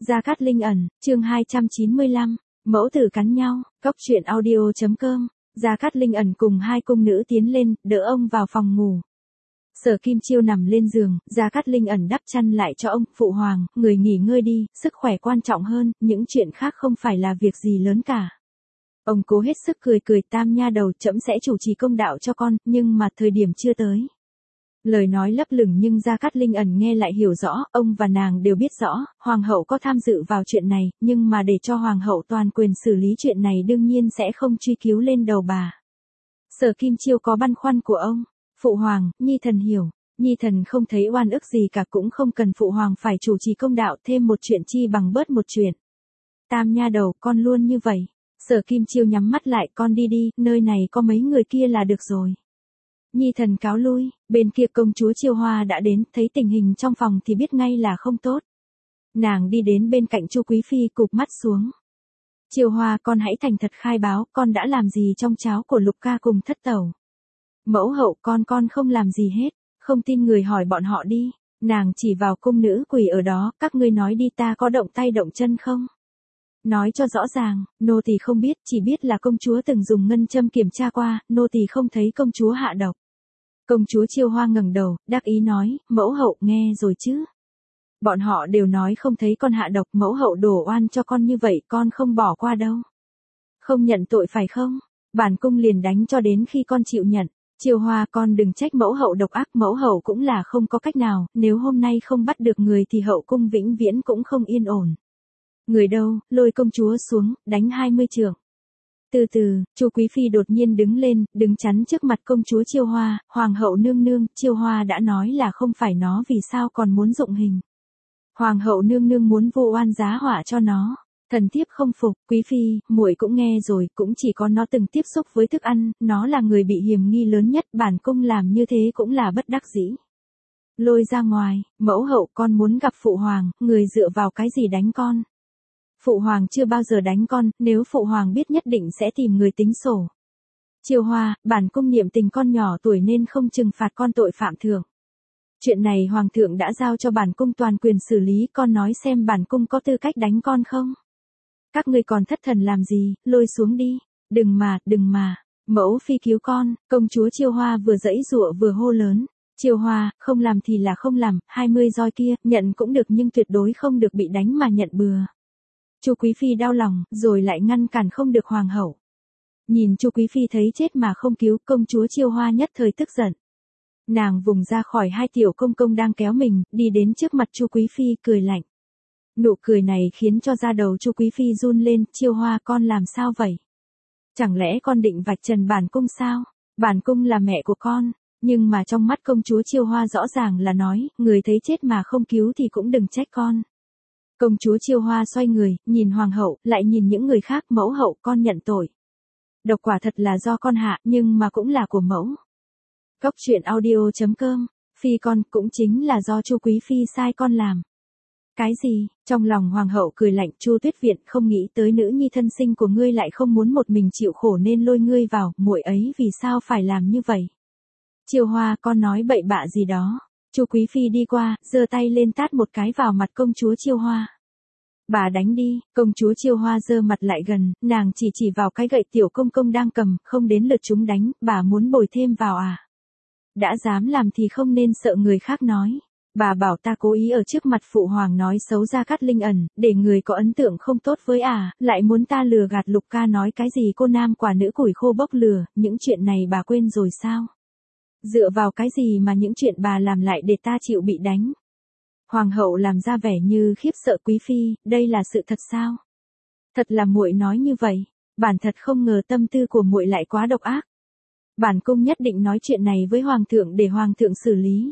Gia Cát Linh ẩn, chương 295, mẫu tử cắn nhau, Cốc truyện audio.com. Gia Cát Linh ẩn cùng hai cung nữ tiến lên, đỡ ông vào phòng ngủ. Sở Kim Chiêu nằm lên giường, Gia Cát Linh ẩn đắp chăn lại cho ông, phụ hoàng, người nghỉ ngơi đi, sức khỏe quan trọng hơn, những chuyện khác không phải là việc gì lớn cả. Ông cố hết sức cười, tam nha đầu, trẫm sẽ chủ trì công đạo cho con, nhưng mà thời điểm chưa tới. Lời nói lấp lửng nhưng Gia Cát Linh ẩn nghe lại hiểu rõ, ông và nàng đều biết rõ, hoàng hậu có tham dự vào chuyện này, nhưng mà để cho hoàng hậu toàn quyền xử lý chuyện này đương nhiên sẽ không truy cứu lên đầu bà. Sở Kim Chiêu có băn khoăn của ông, phụ hoàng, nhi thần hiểu, nhi thần không thấy oan ức gì cả, cũng không cần phụ hoàng phải chủ trì công đạo, thêm một chuyện chi bằng bớt một chuyện. Tam nha đầu, con luôn như vậy. Sở Kim Chiêu nhắm mắt lại, con đi đi, nơi này có mấy người kia là được rồi. Nhi thần cáo lui. Bên kia công chúa Chiêu Hoa đã đến, thấy tình hình trong phòng thì biết ngay là không tốt. Nàng đi đến bên cạnh Chu Quý Phi, cụp mắt xuống. Chiêu Hoa, con hãy thành thật khai báo, con đã làm gì trong cháo của Lục ca cùng thất tẩu. Mẫu hậu, con không làm gì hết, không tin người hỏi bọn họ đi. Nàng chỉ vào cung nữ quỳ ở đó, các ngươi nói đi, ta có động tay động chân không? Nói cho rõ ràng, nô tỳ không biết, chỉ biết là công chúa từng dùng ngân châm kiểm tra qua, nô tỳ không thấy công chúa hạ độc. Công chúa Chiêu Hoa ngẩng đầu, đắc ý nói, mẫu hậu nghe rồi chứ. Bọn họ đều nói không thấy con hạ độc, mẫu hậu đổ oan cho con như vậy, con không bỏ qua đâu. Không nhận tội phải không? Bản cung liền đánh cho đến khi con chịu nhận. Chiêu Hoa, con đừng trách mẫu hậu độc ác, mẫu hậu cũng là không có cách nào, nếu hôm nay không bắt được người thì hậu cung vĩnh viễn cũng không yên ổn. Người đâu, lôi công chúa xuống, đánh 20 trượng. Từ từ, Chu Quý Phi đột nhiên đứng lên, đứng chắn trước mặt công chúa Chiêu Hoa, hoàng hậu nương nương, Chiêu Hoa đã nói là không phải nó, vì sao còn muốn dụng hình. Hoàng hậu nương nương muốn vô oan giá họa cho nó. Thần thiếp không phục, Quý Phi, muội cũng nghe rồi, cũng chỉ có nó từng tiếp xúc với thức ăn, nó là người bị hiểm nghi lớn nhất, bản cung làm như thế cũng là bất đắc dĩ. Lôi ra ngoài, mẫu hậu, con muốn gặp phụ hoàng, người dựa vào cái gì đánh con? Phụ hoàng chưa bao giờ đánh con, nếu phụ hoàng biết nhất định sẽ tìm người tính sổ. Chiêu Hoa, bản cung niệm tình con nhỏ tuổi nên không trừng phạt con tội phạm thượng. Chuyện này hoàng thượng đã giao cho bản cung toàn quyền xử lý, con nói xem bản cung có tư cách đánh con không? Các ngươi còn thất thần làm gì, lôi xuống đi. Đừng mà, mẫu phi cứu con. Công chúa Chiêu Hoa vừa giãy giụa vừa hô lớn. Chiêu Hoa, không làm thì là không làm, 20 roi kia, nhận cũng được nhưng tuyệt đối không được bị đánh mà nhận bừa. Chu Quý Phi đau lòng, rồi lại ngăn cản không được hoàng hậu. Nhìn Chu Quý Phi thấy chết mà không cứu, công chúa Chiêu Hoa nhất thời tức giận. Nàng vùng ra khỏi hai tiểu công công đang kéo mình, đi đến trước mặt Chu Quý Phi, cười lạnh. Nụ cười này khiến cho da đầu Chu Quý Phi run lên, Chiêu Hoa, con làm sao vậy? Chẳng lẽ con định vạch trần bản cung sao? Bản cung là mẹ của con, nhưng mà trong mắt công chúa Chiêu Hoa rõ ràng là nói, người thấy chết mà không cứu thì cũng đừng trách con. Công chúa Chiêu Hoa xoay người, nhìn hoàng hậu, lại nhìn những người khác, mẫu hậu, con nhận tội. Độc quả thật là do con hạ, nhưng mà cũng là của mẫu. Cốc truyện audio.com, Phi con, cũng chính là do Chu Quý Phi sai con làm. Cái gì? Trong lòng hoàng hậu cười lạnh, Chu Tuyết Viện, không nghĩ tới nữ nhi thân sinh của ngươi lại không muốn một mình chịu khổ nên lôi ngươi vào, muội ấy vì sao phải làm như vậy? Chiêu Hoa, con nói bậy bạ gì đó? Chu Quý Phi đi qua, giơ tay lên tát một cái vào mặt công chúa Chiêu Hoa. Bà đánh đi. Công chúa Chiêu Hoa giơ mặt lại gần, nàng chỉ vào cái gậy tiểu công công đang cầm, không đến lượt chúng đánh, bà muốn bồi thêm vào à? Đã dám làm thì không nên sợ người khác nói. Bà bảo ta cố ý ở trước mặt phụ hoàng nói xấu Gia Cát Linh ẩn, để người có ấn tượng không tốt với lại muốn ta lừa gạt Lục ca nói cái gì cô nam quả nữ củi khô bốc lửa, những chuyện này bà quên rồi sao? Dựa vào cái gì mà những chuyện bà làm lại để ta chịu bị đánh? Hoàng hậu làm ra vẻ như khiếp sợ. Quý Phi, đây là sự thật sao? Thật là muội nói như vậy, bản thật không ngờ tâm tư của muội lại quá độc ác. Bản cung nhất định nói chuyện này với hoàng thượng để hoàng thượng xử lý.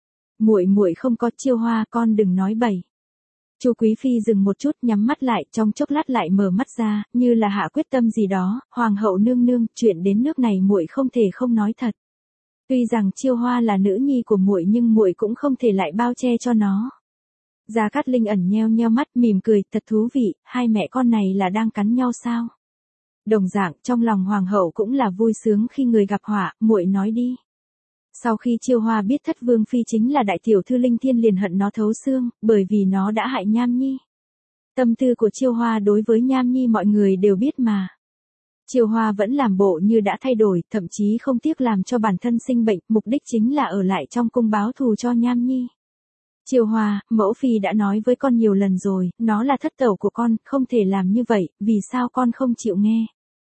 Muội không có. Chiêu Hoa, con đừng nói bậy. Chu Quý Phi dừng một chút, nhắm mắt lại, trong chốc lát lại mở mắt ra, như là hạ quyết tâm gì đó. Hoàng hậu nương nương, chuyện đến nước này muội không thể không nói thật. Tuy rằng Chiêu Hoa là nữ nhi của muội nhưng muội cũng không thể lại bao che cho nó. Gia Cát Linh ẩn nheo mắt mỉm cười, thật thú vị, hai mẹ con này là đang cắn nhau sao? Đồng dạng, trong lòng hoàng hậu cũng là vui sướng khi người gặp họa, muội nói đi. Sau khi Chiêu Hoa biết thất vương phi chính là đại tiểu thư Linh Thiên liền hận nó thấu xương, bởi vì nó đã hại Nham Nhi. Tâm tư của Chiêu Hoa đối với Nham Nhi mọi người đều biết mà. Chiêu Hoa vẫn làm bộ như đã thay đổi, thậm chí không tiếc làm cho bản thân sinh bệnh, mục đích chính là ở lại trong cung báo thù cho Nham Nhi. Chiêu Hoa, mẫu phi đã nói với con nhiều lần rồi, nó là thất tẩu của con, không thể làm như vậy, vì sao con không chịu nghe?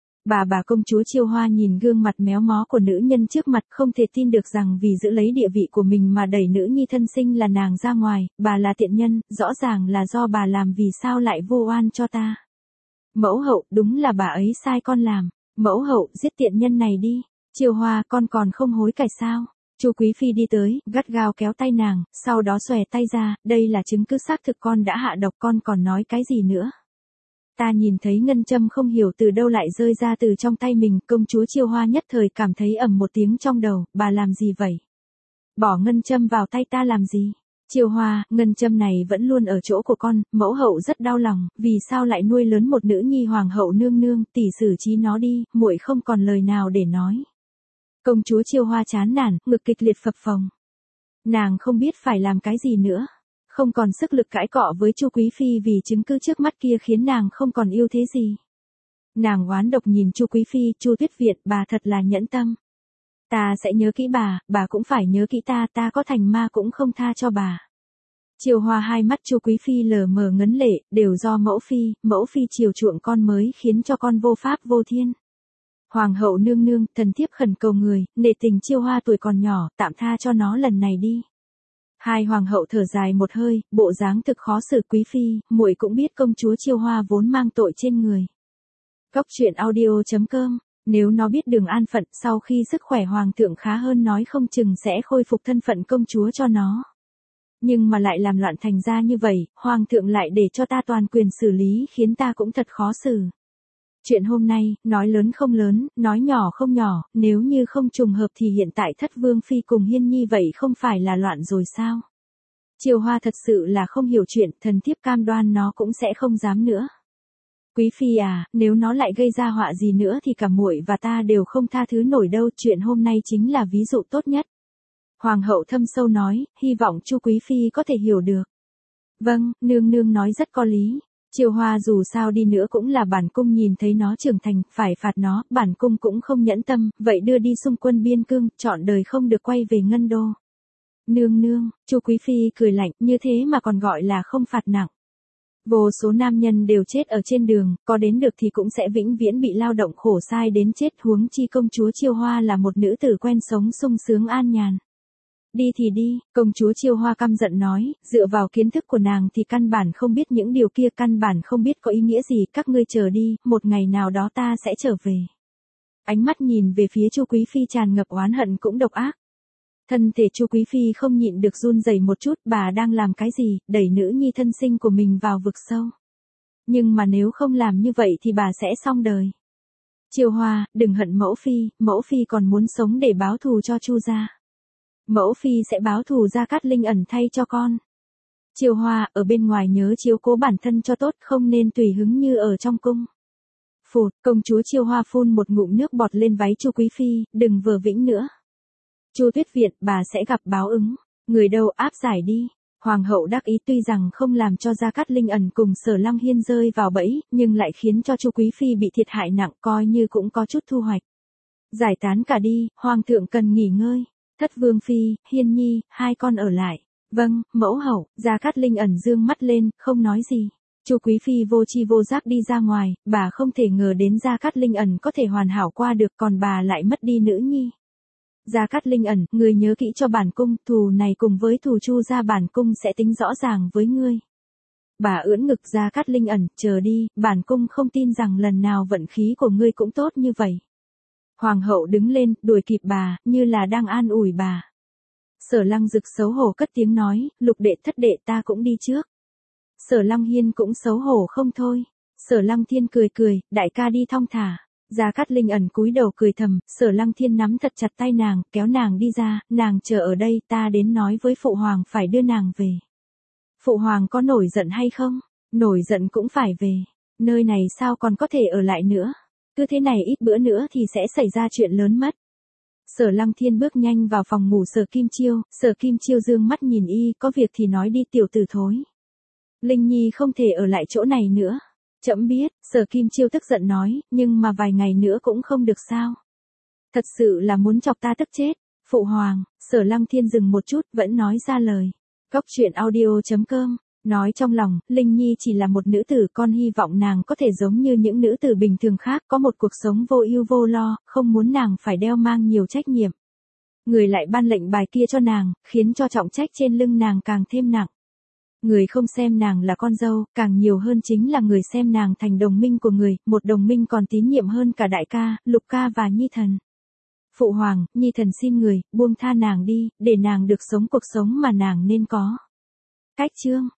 Bà công chúa Chiêu Hoa nhìn gương mặt méo mó của nữ nhân trước mặt, không thể tin được rằng vì giữ lấy địa vị của mình mà đẩy nữ nhi thân sinh là nàng ra ngoài, bà là tiện nhân, rõ ràng là do bà làm, vì sao lại vô oan cho ta? Mẫu hậu, đúng là bà ấy sai con làm. Mẫu hậu, giết tiện nhân này đi. Chiêu Hoa, con còn không hối cải sao? Chu Quý Phi đi tới, gắt gao kéo tay nàng, sau đó xòe tay ra, đây là chứng cứ xác thực con đã hạ độc, con còn nói cái gì nữa? Ta nhìn thấy ngân châm không hiểu từ đâu lại rơi ra từ trong tay mình, công chúa Chiêu Hoa nhất thời cảm thấy ầm một tiếng trong đầu, bà làm gì vậy? Bỏ ngân châm vào tay ta làm gì? Chiêu Hoa, ngân châm này vẫn luôn ở chỗ của con, mẫu hậu rất đau lòng, vì sao lại nuôi lớn một nữ nhi hoàng hậu nương nương, tỷ xử trí nó đi, muội không còn lời nào để nói. Công chúa Chiêu Hoa chán nản, ngực kịch liệt phập phồng. Nàng không biết phải làm cái gì nữa, không còn sức lực cãi cọ với Chu Quý Phi vì chứng cứ trước mắt kia khiến nàng không còn yêu thế gì. Nàng oán độc nhìn Chu Quý Phi, Chu Tuyết Viện, bà thật là nhẫn tâm. Ta sẽ nhớ kỹ bà cũng phải nhớ kỹ ta có thành ma cũng không tha cho bà. Chiêu Hoa hai mắt Chu Quý Phi lờ mờ ngấn lệ, đều do mẫu phi chiều chuộng con mới khiến cho con vô pháp vô thiên. Hoàng hậu nương nương, thần thiếp khẩn cầu người, nể tình Chiêu Hoa tuổi còn nhỏ, tạm tha cho nó lần này đi. Hai hoàng hậu thở dài một hơi, bộ dáng thực khó xử. Quý Phi, muội cũng biết công chúa Chiêu Hoa vốn mang tội trên người. Cóc truyện audio.com. Nếu nó biết đường an phận, sau khi sức khỏe hoàng thượng khá hơn nói không chừng sẽ khôi phục thân phận công chúa cho nó. Nhưng mà lại làm loạn thành ra như vậy, hoàng thượng lại để cho ta toàn quyền xử lý, khiến ta cũng thật khó xử. Chuyện hôm nay, nói lớn không lớn, nói nhỏ không nhỏ, nếu như không trùng hợp thì hiện tại Thất Vương Phi cùng Hiên Nhi vậy không phải là loạn rồi sao? Chiêu Hoa thật sự là không hiểu chuyện, thần thiếp cam đoan nó cũng sẽ không dám nữa. Quý Phi à, nếu nó lại gây ra họa gì nữa thì cả muội và ta đều không tha thứ nổi đâu, chuyện hôm nay chính là ví dụ tốt nhất. Hoàng hậu thâm sâu nói, hy vọng Chu Quý Phi có thể hiểu được. Vâng, nương nương nói rất có lý. Chiêu Hoa dù sao đi nữa cũng là bản cung nhìn thấy nó trưởng thành, phải phạt nó, bản cung cũng không nhẫn tâm, vậy đưa đi xung quân biên cương, trọn đời không được quay về Ngân Đô. Nương nương, Chu Quý Phi cười lạnh, như thế mà còn gọi là không phạt nặng. Vô số nam nhân đều chết ở trên đường, có đến được thì cũng sẽ vĩnh viễn bị lao động khổ sai đến chết, huống chi công chúa Chiêu Hoa là một nữ tử quen sống sung sướng an nhàn. Đi thì đi, công chúa Chiêu Hoa căm giận nói, dựa vào kiến thức của nàng thì căn bản không biết những điều kia, căn bản không biết có ý nghĩa gì, các ngươi chờ đi, một ngày nào đó ta sẽ trở về. Ánh mắt nhìn về phía Chu Quý Phi tràn ngập oán hận cũng độc ác. Thân thể Chu Quý Phi không nhịn được run rẩy một chút, bà đang làm cái gì, đẩy nữ nhi thân sinh của mình vào vực sâu. Nhưng mà nếu không làm như vậy thì bà sẽ xong đời. Chiêu Hoa, đừng hận mẫu phi còn muốn sống để báo thù cho Chu gia. Mẫu phi sẽ báo thù Gia Cát Linh ẩn thay cho con. Chiêu Hoa, ở bên ngoài nhớ chiếu cố bản thân cho tốt, không nên tùy hứng như ở trong cung. Phụt, công chúa Chiêu Hoa phun một ngụm nước bọt lên váy Chu Quý Phi, đừng vờ vĩnh nữa. Chu Tuyết Viện, bà sẽ gặp báo ứng. Người đâu áp giải đi. Hoàng hậu đắc ý, tuy rằng không làm cho Gia Cát Linh ẩn cùng Sở Lăng Hiên rơi vào bẫy, nhưng lại khiến cho Chu Quý Phi bị thiệt hại nặng, coi như cũng có chút thu hoạch. Giải tán cả đi, hoàng thượng cần nghỉ ngơi. Thất Vương Phi, Hiên Nhi, hai con ở lại. Vâng, mẫu hậu. Gia Cát Linh ẩn dương mắt lên, không nói gì. Chu Quý Phi vô tri vô giác đi ra ngoài, bà không thể ngờ đến Gia Cát Linh ẩn có thể hoàn hảo qua được, còn bà lại mất đi nữ nhi. Gia Cát Linh ẩn, người nhớ kỹ cho bản cung, thù này cùng với thù Chu gia bản cung sẽ tính rõ ràng với ngươi. Bà ưỡn ngực Gia Cát Linh ẩn, chờ đi, bản cung không tin rằng lần nào vận khí của ngươi cũng tốt như vậy. Hoàng hậu đứng lên, đuổi kịp bà, như là đang an ủi bà. Sở Lăng Dực xấu hổ cất tiếng nói, Lục đệ thất đệ ta cũng đi trước. Sở Lăng Hiên cũng xấu hổ không thôi. Sở Lăng Thiên cười cười, đại ca đi thong thả. Gia Cát Linh ẩn cúi đầu cười thầm, Sở Lăng Thiên nắm thật chặt tay nàng, kéo nàng đi ra, nàng chờ ở đây, ta đến nói với phụ hoàng phải đưa nàng về. Phụ hoàng có nổi giận hay không? Nổi giận cũng phải về. Nơi này sao còn có thể ở lại nữa? Cứ thế này ít bữa nữa thì sẽ xảy ra chuyện lớn mất. Sở Lăng Thiên bước nhanh vào phòng ngủ Sở Kim Chiêu dương mắt nhìn y, có việc thì nói đi tiểu tử thối. Linh Nhi không thể ở lại chỗ này nữa. Trẫm biết, Sở Kim Chiêu tức giận nói, nhưng mà vài ngày nữa cũng không được sao. Thật sự là muốn chọc ta tức chết. Phụ hoàng, Sở Lăng Thiên dừng một chút, vẫn nói ra lời. Góc truyện audio.com, nói trong lòng, Linh Nhi chỉ là một nữ tử, con hy vọng nàng có thể giống như những nữ tử bình thường khác, có một cuộc sống vô ưu vô lo, không muốn nàng phải đeo mang nhiều trách nhiệm. Người lại ban lệnh bài kia cho nàng, khiến cho trọng trách trên lưng nàng càng thêm nặng. Người không xem nàng là con dâu, càng nhiều hơn chính là người xem nàng thành đồng minh của người, một đồng minh còn tín nhiệm hơn cả đại ca, Lục ca và Nhi thần. Phụ hoàng, Nhi thần xin người, buông tha nàng đi, để nàng được sống cuộc sống mà nàng nên có. Cách chương